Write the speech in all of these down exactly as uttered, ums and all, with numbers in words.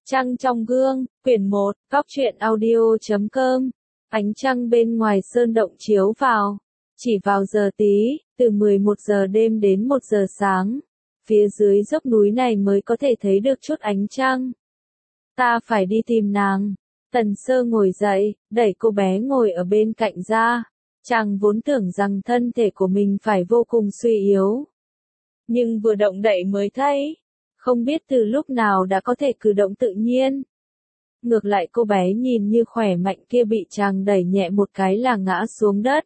Trăng trong gương, quyển một, góc truyện audio chấm com. Ánh trăng bên ngoài sơn động chiếu vào. Chỉ vào giờ tí, từ mười một giờ đêm đến một giờ sáng. Phía dưới dốc núi này mới có thể thấy được chút ánh trăng. Ta phải đi tìm nàng. Tần Sơ ngồi dậy, đẩy cô bé ngồi ở bên cạnh ra. Chàng vốn tưởng rằng thân thể của mình phải vô cùng suy yếu. Nhưng vừa động đậy mới thấy. Không biết từ lúc nào đã có thể cử động tự nhiên. Ngược lại cô bé nhìn như khỏe mạnh kia bị chàng đẩy nhẹ một cái là ngã xuống đất.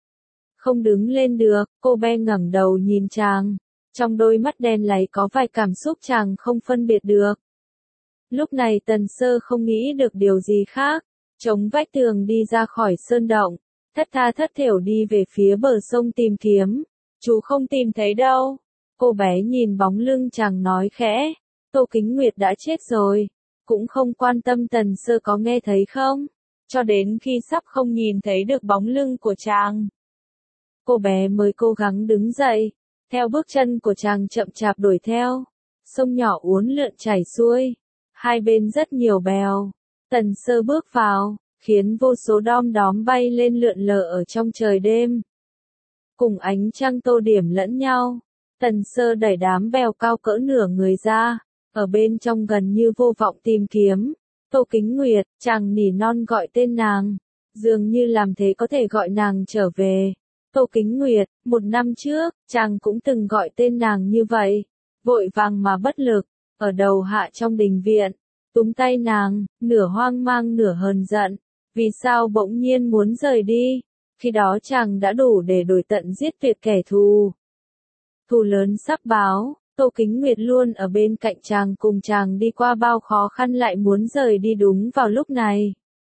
Không đứng lên được, cô bé ngẩng đầu nhìn chàng. Trong đôi mắt đen láy có vài cảm xúc chàng không phân biệt được. Lúc này Tần Sơ không nghĩ được điều gì khác. Chống vách tường đi ra khỏi sơn động. Thất tha thất thểu đi về phía bờ sông tìm kiếm. Chú không tìm thấy đâu. Cô bé nhìn bóng lưng chàng nói khẽ, Tô Kính Nguyệt đã chết rồi, cũng không quan tâm Tần Sơ có nghe thấy không, cho đến khi sắp không nhìn thấy được bóng lưng của chàng. Cô bé mới cố gắng đứng dậy, theo bước chân của chàng chậm chạp đuổi theo, sông nhỏ uốn lượn chảy xuôi, hai bên rất nhiều bèo, Tần Sơ bước vào, khiến vô số đom đóm bay lên lượn lờ ở trong trời đêm. Cùng ánh trăng tô điểm lẫn nhau. Tần Sơ đẩy đám bèo cao cỡ nửa người ra, ở bên trong gần như vô vọng tìm kiếm. Tô Kính Nguyệt, chàng nỉ non gọi tên nàng, dường như làm thế có thể gọi nàng trở về. Tô Kính Nguyệt, một năm trước, chàng cũng từng gọi tên nàng như vậy, vội vàng mà bất lực, ở đầu hạ trong đình viện, túm tay nàng, nửa hoang mang nửa hờn giận, vì sao bỗng nhiên muốn rời đi, khi đó chàng đã đủ để đổi tận giết tuyệt kẻ thù. Thù lớn sắp báo, Tô Kính Nguyệt luôn ở bên cạnh chàng cùng chàng đi qua bao khó khăn lại muốn rời đi đúng vào lúc này.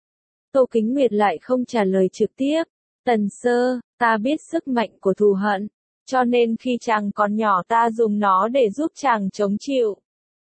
Tô Kính Nguyệt lại không trả lời trực tiếp, Tần Sơ, ta biết sức mạnh của thù hận, cho nên khi chàng còn nhỏ ta dùng nó để giúp chàng chống chịu.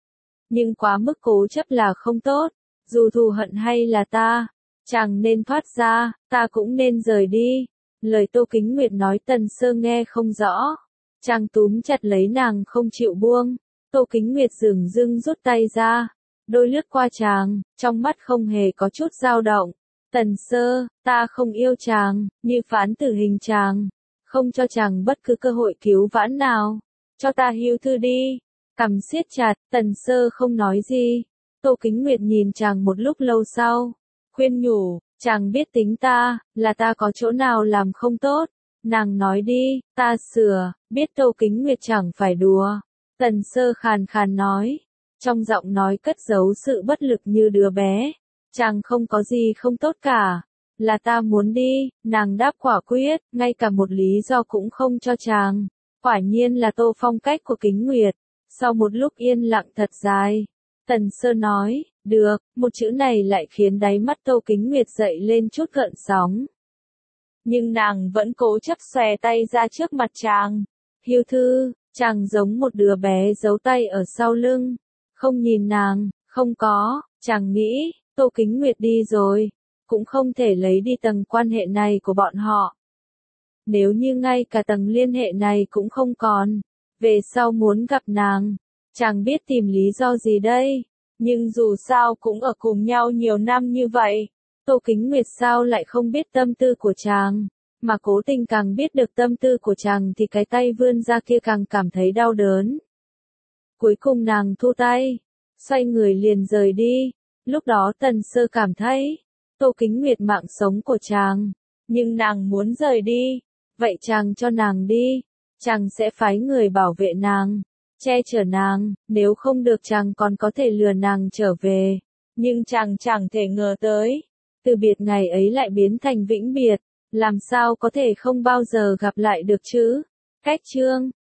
Nhưng quá mức cố chấp là không tốt, dù thù hận hay là ta, chàng nên thoát ra, ta cũng nên rời đi. Lời Tô Kính Nguyệt nói Tần Sơ nghe không rõ. Chàng túm chặt lấy nàng không chịu buông, Tô Kính Nguyệt dửng dưng rút tay ra, đôi lướt qua chàng, trong mắt không hề có chút dao động. Tần Sơ, ta không yêu chàng, như phán tử hình chàng, không cho chàng bất cứ cơ hội cứu vãn nào, cho ta hưu thư đi. Cằm siết chặt, Tần Sơ không nói gì. Tô Kính Nguyệt nhìn chàng một lúc lâu sau, khuyên nhủ, chàng biết tính ta, là ta có chỗ nào làm không tốt. Nàng nói đi, ta sửa, biết Tô Kính Nguyệt chẳng phải đùa. Tần Sơ khàn khàn nói, trong giọng nói cất giấu sự bất lực như đứa bé. Chàng không có gì không tốt cả, là ta muốn đi, nàng đáp quả quyết, ngay cả một lý do cũng không cho chàng. Quả nhiên là Tô phong cách của Kính Nguyệt. Sau một lúc yên lặng thật dài, Tần Sơ nói, được, một chữ này lại khiến đáy mắt Tô Kính Nguyệt dậy lên chút gợn sóng. Nhưng nàng vẫn cố chấp xòe tay ra trước mặt chàng. Hưu thư, chàng giống một đứa bé giấu tay ở sau lưng. Không nhìn nàng, không có, chàng nghĩ, Tô Kính Nguyệt đi rồi. Cũng không thể lấy đi tầng quan hệ này của bọn họ. Nếu như ngay cả tầng liên hệ này cũng không còn. Về sau muốn gặp nàng. Chàng biết tìm lý do gì đây. Nhưng dù sao cũng ở cùng nhau nhiều năm như vậy. Tô Kính Nguyệt sao lại không biết tâm tư của chàng, mà cố tình càng biết được tâm tư của chàng thì cái tay vươn ra kia càng cảm thấy đau đớn. Cuối cùng nàng thu tay, xoay người liền rời đi, lúc đó Tần Sơ cảm thấy, Tô Kính Nguyệt mạng sống của chàng, nhưng nàng muốn rời đi, vậy chàng cho nàng đi, chàng sẽ phái người bảo vệ nàng, che chở nàng, nếu không được chàng còn có thể lừa nàng trở về, nhưng chàng chẳng thể ngờ tới. Từ biệt ngày ấy lại biến thành vĩnh biệt, làm sao có thể không bao giờ gặp lại được chứ? Cách chương